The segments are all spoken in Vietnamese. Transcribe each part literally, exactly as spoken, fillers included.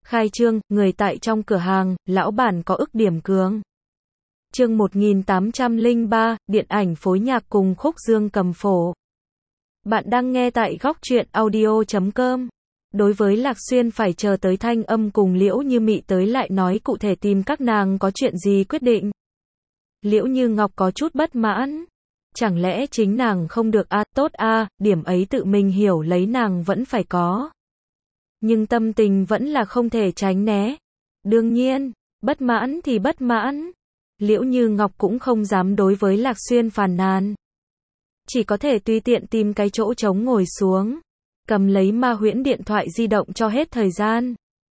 Khai trương, người tại trong cửa hàng, lão bản có ức điểm cường. Chương một nghìn tám trăm lẻ ba, điện ảnh phối nhạc cùng khúc dương cầm phổ. Bạn đang nghe tại góc truyện audio chấm com. Đối với Lạc Xuyên phải chờ tới Thanh Âm cùng Liễu Như Mị tới lại nói cụ thể tìm các nàng có chuyện gì quyết định. Liễu Như Ngọc có chút bất mãn. Chẳng lẽ chính nàng không được a, à, tốt a, à, điểm ấy tự mình hiểu lấy nàng vẫn phải có. Nhưng tâm tình vẫn là không thể tránh né. Đương nhiên, bất mãn thì bất mãn. Liễu Như Ngọc cũng không dám đối với Lạc Xuyên phàn nàn. Chỉ có thể tùy tiện tìm cái chỗ trống ngồi xuống. Cầm lấy ma huyễn điện thoại di động cho hết thời gian.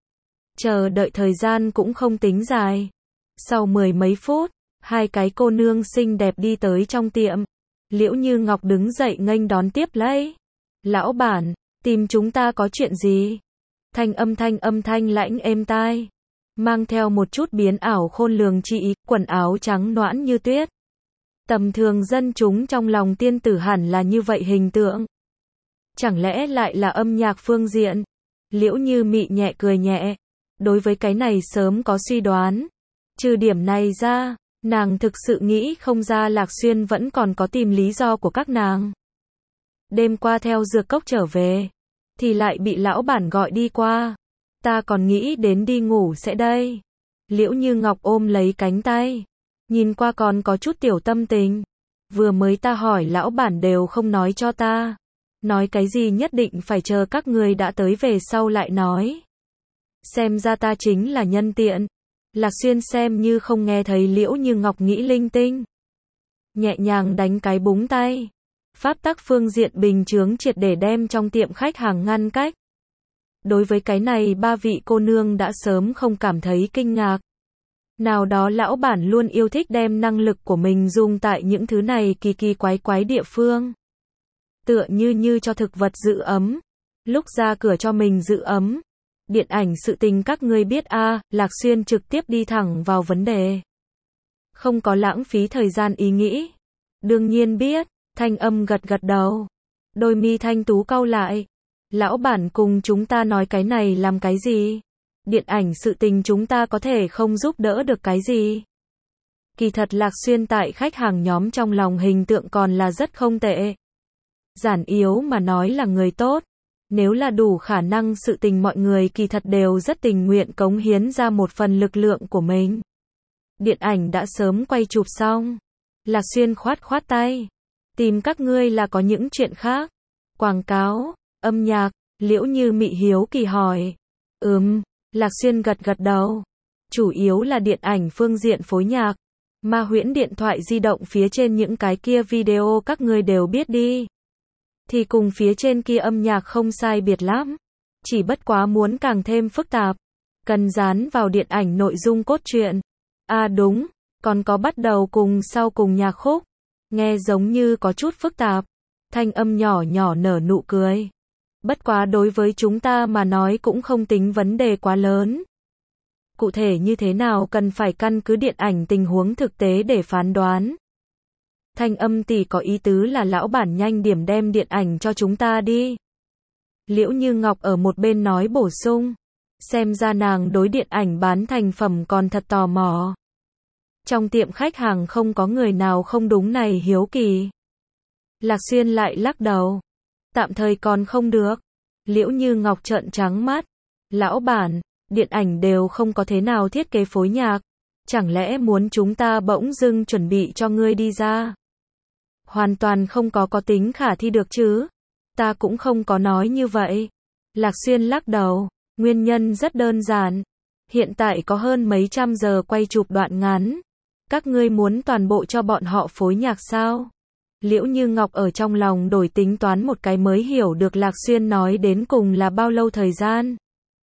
Chờ đợi thời gian cũng không tính dài. Sau mười mấy phút, hai cái cô nương xinh đẹp đi tới trong tiệm. Liễu Như Ngọc đứng dậy nghênh đón tiếp lấy. Lão bản, tìm chúng ta có chuyện gì? Thanh âm thanh âm thanh lãnh êm tai. Mang theo một chút biến ảo khôn lường chị, quần áo trắng nõn như tuyết. Tầm thường dân chúng trong lòng tiên tử hẳn là như vậy hình tượng. Chẳng lẽ lại là âm nhạc phương diện? Liễu Như Mị nhẹ cười nhẹ. Đối với cái này sớm có suy đoán. Trừ điểm này ra, nàng thực sự nghĩ không ra Lạc Xuyên vẫn còn có tìm lý do của các nàng. Đêm qua theo dược cốc trở về, thì lại bị lão bản gọi đi qua. Ta còn nghĩ đến đi ngủ sẽ đây. Liễu Như Ngọc ôm lấy cánh tay. Nhìn qua còn có chút tiểu tâm tình. Vừa mới ta hỏi lão bản đều không nói cho ta. Nói cái gì nhất định phải chờ các người đã tới về sau lại nói. Xem ra ta chính là nhân tiện. Lạc Xuyên xem như không nghe thấy Liễu Như Ngọc nghĩ linh tinh. Nhẹ nhàng đánh cái búng tay. Pháp tắc phương diện bình chướng triệt để đem trong tiệm khách hàng ngăn cách. Đối với cái này ba vị cô nương đã sớm không cảm thấy kinh ngạc. Nào đó lão bản luôn yêu thích đem năng lực của mình dùng tại những thứ này kỳ kỳ quái quái địa phương. Tựa như như cho thực vật giữ ấm. Lúc ra cửa cho mình giữ ấm. Điện ảnh sự tình các ngươi biết a, à, Lạc Xuyên trực tiếp đi thẳng vào vấn đề. Không có lãng phí thời gian ý nghĩ. Đương nhiên biết, Thanh Âm gật gật đầu. Đôi mi thanh tú cau lại. Lão bản cùng chúng ta nói cái này làm cái gì? Điện ảnh sự tình chúng ta có thể không giúp đỡ được cái gì? Kỳ thật Lạc Xuyên tại khách hàng nhóm trong lòng hình tượng còn là rất không tệ. Giản yếu mà nói là người tốt. Nếu là đủ khả năng sự tình mọi người kỳ thật đều rất tình nguyện cống hiến ra một phần lực lượng của mình. Điện ảnh đã sớm quay chụp xong. Lạc Xuyên khoát khoát tay. Tìm các ngươi là có những chuyện khác. Quảng cáo, âm nhạc, Liễu Như Mị hiếu kỳ hỏi. Ừm, Lạc Xuyên gật gật đầu. Chủ yếu là điện ảnh phương diện phối nhạc. Ma huyễn điện thoại di động phía trên những cái kia video các ngươi đều biết đi. Thì cùng phía trên kia âm nhạc không sai biệt lắm. Chỉ bất quá muốn càng thêm phức tạp. Cần dán vào điện ảnh nội dung cốt truyện. À đúng, còn có bắt đầu cùng sau cùng nhạc khúc. Nghe giống như có chút phức tạp. Thanh Âm nhỏ nhỏ nở nụ cười. Bất quá đối với chúng ta mà nói cũng không tính vấn đề quá lớn. Cụ thể như thế nào cần phải căn cứ điện ảnh tình huống thực tế để phán đoán. Thanh Âm tỷ có ý tứ là lão bản nhanh điểm đem điện ảnh cho chúng ta đi. Liễu Như Ngọc ở một bên nói bổ sung. Xem ra nàng đối điện ảnh bán thành phẩm còn thật tò mò. Trong tiệm khách hàng không có người nào không đúng này hiếu kỳ. Lạc Xuyên lại lắc đầu. Tạm thời còn không được. Liễu Như Ngọc trợn trắng mắt. Lão bản, điện ảnh đều không có thế nào thiết kế phối nhạc. Chẳng lẽ muốn chúng ta bỗng dưng chuẩn bị cho ngươi đi ra? Hoàn toàn không có có tính khả thi được chứ. Ta cũng không có nói như vậy. Lạc Xuyên lắc đầu. Nguyên nhân rất đơn giản. Hiện tại có hơn mấy trăm giờ quay chụp đoạn ngắn. Các ngươi muốn toàn bộ cho bọn họ phối nhạc sao? Liễu Như Ngọc ở trong lòng đổi tính toán một cái mới hiểu được Lạc Xuyên nói đến cùng là bao lâu thời gian.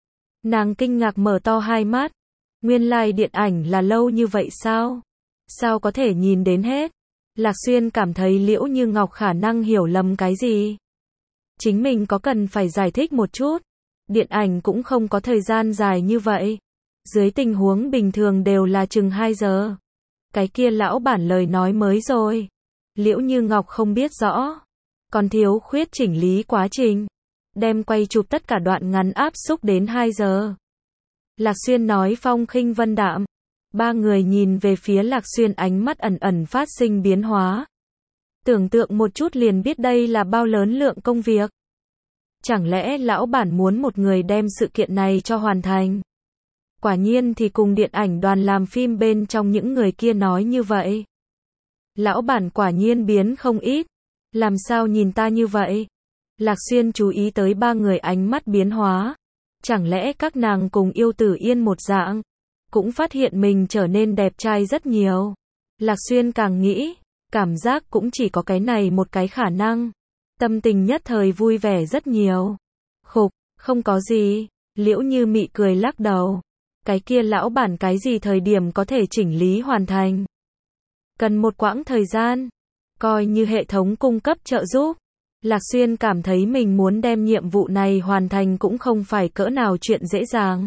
Nàng kinh ngạc mở to hai mắt. Nguyên lai like điện ảnh là lâu như vậy sao? Sao có thể nhìn đến hết? Lạc Xuyên cảm thấy Liễu Như Ngọc khả năng hiểu lầm cái gì. Chính mình có cần phải giải thích một chút. Điện ảnh cũng không có thời gian dài như vậy. Dưới tình huống bình thường đều là chừng hai giờ. Cái kia lão bản lời nói mới rồi. Liễu Như Ngọc không biết rõ. Còn thiếu khuyết chỉnh lý quá trình. Đem quay chụp tất cả đoạn ngắn áp xúc đến hai giờ. Lạc Xuyên nói phong khinh vân đạm. Ba người nhìn về phía Lạc Xuyên, ánh mắt ẩn ẩn phát sinh biến hóa. Tưởng tượng một chút liền biết đây là bao lớn lượng công việc. Chẳng lẽ lão bản muốn một người đem sự kiện này cho hoàn thành? Quả nhiên thì cùng điện ảnh đoàn làm phim bên trong những người kia nói như vậy. Lão bản quả nhiên biến không ít. Làm sao nhìn ta như vậy? Lạc Xuyên chú ý tới ba người ánh mắt biến hóa. Chẳng lẽ các nàng cùng Yêu Tử Yên một dạng? Cũng phát hiện mình trở nên đẹp trai rất nhiều. Lạc Xuyên càng nghĩ, cảm giác cũng chỉ có cái này một cái khả năng. Tâm tình nhất thời vui vẻ rất nhiều. Khục, không có gì. Liễu Như Mị cười lắc đầu. Cái kia lão bản cái gì thời điểm có thể chỉnh lý hoàn thành? Cần một quãng thời gian. Coi như hệ thống cung cấp trợ giúp. Lạc Xuyên cảm thấy mình muốn đem nhiệm vụ này hoàn thành cũng không phải cỡ nào chuyện dễ dàng.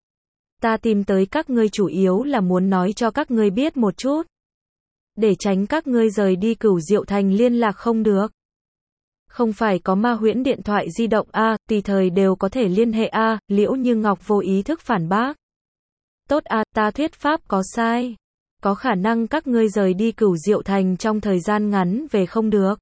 Ta tìm tới các ngươi chủ yếu là muốn nói cho các ngươi biết một chút. Để tránh các ngươi rời đi Cửu Diệu Thành liên lạc không được. Không phải có ma huyễn điện thoại di động a, à, tùy thời đều có thể liên hệ a, à, Liễu Như Ngọc vô ý thức phản bác. Tốt a, à, ta thuyết pháp có sai. Có khả năng các ngươi rời đi Cửu Diệu Thành trong thời gian ngắn về không được.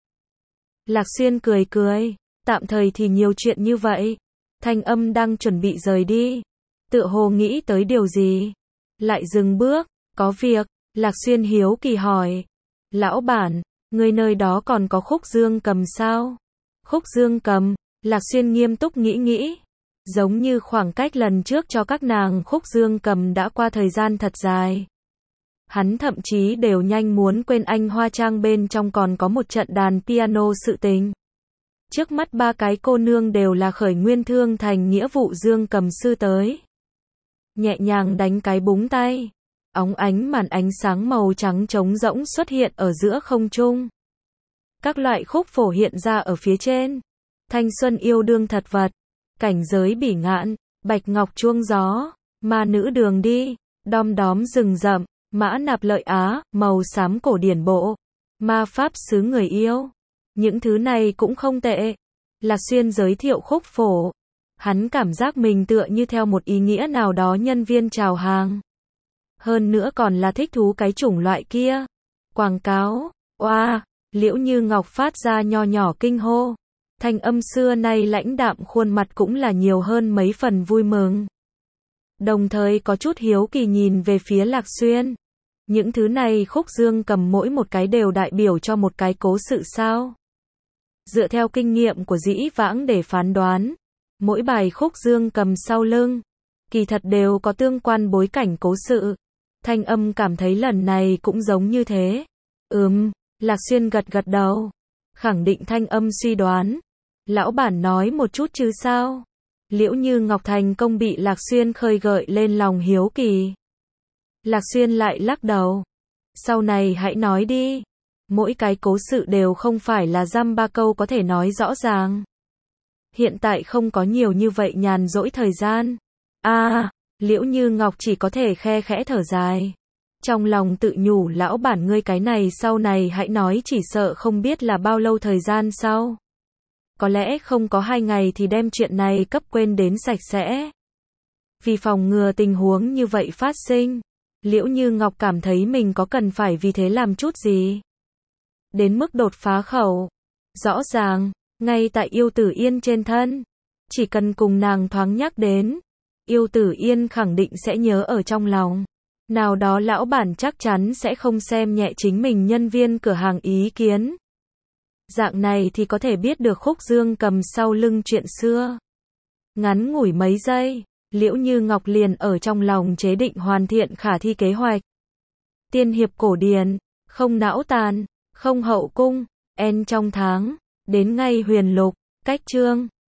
Lạc Xuyên cười cười, tạm thời thì nhiều chuyện như vậy. Thanh Âm đang chuẩn bị rời đi. Tựa hồ nghĩ tới điều gì. Lại dừng bước, có việc. Lạc Xuyên hiếu kỳ hỏi. Lão bản, người nơi đó còn có khúc dương cầm sao? Khúc dương cầm, Lạc Xuyên nghiêm túc nghĩ nghĩ. Giống như khoảng cách lần trước cho các nàng khúc dương cầm đã qua thời gian thật dài. Hắn thậm chí đều nhanh muốn quên anh Hoa Trang bên trong còn có một trận đàn piano sự tình. Trước mắt ba cái cô nương đều là khởi nguyên thương thành nghĩa vụ dương cầm sư tới. Nhẹ nhàng đánh cái búng tay. Óng ánh màn ánh sáng màu trắng trống rỗng xuất hiện ở giữa không trung. Các loại khúc phổ hiện ra ở phía trên. Thanh xuân yêu đương thật vật. Cảnh giới bỉ ngạn. Bạch ngọc chuông gió. Ma nữ đường đi. Đom đóm rừng rậm. Mã nạp lợi á. Màu xám cổ điển bộ. Ma pháp xứ người yêu. Những thứ này cũng không tệ. Lạc Xuyên giới thiệu khúc phổ. Hắn cảm giác mình tựa như theo một ý nghĩa nào đó nhân viên chào hàng. Hơn nữa còn là thích thú cái chủng loại kia. Quảng cáo, oa, wow, Liễu Như Ngọc phát ra nho nhỏ kinh hô. Thanh Âm xưa nay lãnh đạm khuôn mặt cũng là nhiều hơn mấy phần vui mừng. Đồng thời có chút hiếu kỳ nhìn về phía Lạc Xuyên. Những thứ này khúc dương cầm mỗi một cái đều đại biểu cho một cái cố sự sao? Dựa theo kinh nghiệm của dĩ vãng để phán đoán, mỗi bài khúc dương cầm sau lưng, kỳ thật đều có tương quan bối cảnh cố sự. Thanh Âm cảm thấy lần này cũng giống như thế. Ừm, Lạc Xuyên gật gật đầu. Khẳng định Thanh Âm suy đoán. Lão bản nói một chút chứ sao? Liễu Như Ngọc thành công bị Lạc Xuyên khơi gợi lên lòng hiếu kỳ. Lạc Xuyên lại lắc đầu. Sau này hãy nói đi. Mỗi cái cố sự đều không phải là dăm ba câu có thể nói rõ ràng. Hiện tại không có nhiều như vậy nhàn rỗi thời gian. À, Liễu Như Ngọc chỉ có thể khe khẽ thở dài. Trong lòng tự nhủ lão bản ngươi cái này sau này hãy nói chỉ sợ không biết là bao lâu thời gian sau. Có lẽ không có hai ngày thì đem chuyện này cấp quên đến sạch sẽ. Vì phòng ngừa tình huống như vậy phát sinh, Liễu Như Ngọc cảm thấy mình có cần phải vì thế làm chút gì. Đến mức đột phá khẩu. Rõ ràng, ngay tại Yêu Tử Yên trên thân. Chỉ cần cùng nàng thoáng nhắc đến. Yêu Tử Yên khẳng định sẽ nhớ ở trong lòng. Nào đó lão bản chắc chắn sẽ không xem nhẹ chính mình nhân viên cửa hàng ý kiến. Dạng này thì có thể biết được khúc dương cầm sau lưng chuyện xưa. Ngắn ngủi mấy giây, Liễu Như Ngọc liền ở trong lòng chế định hoàn thiện khả thi kế hoạch. Tiên hiệp cổ điển, không não tàn, không hậu cung, en trong tháng, đến ngay huyền lục, cách chương.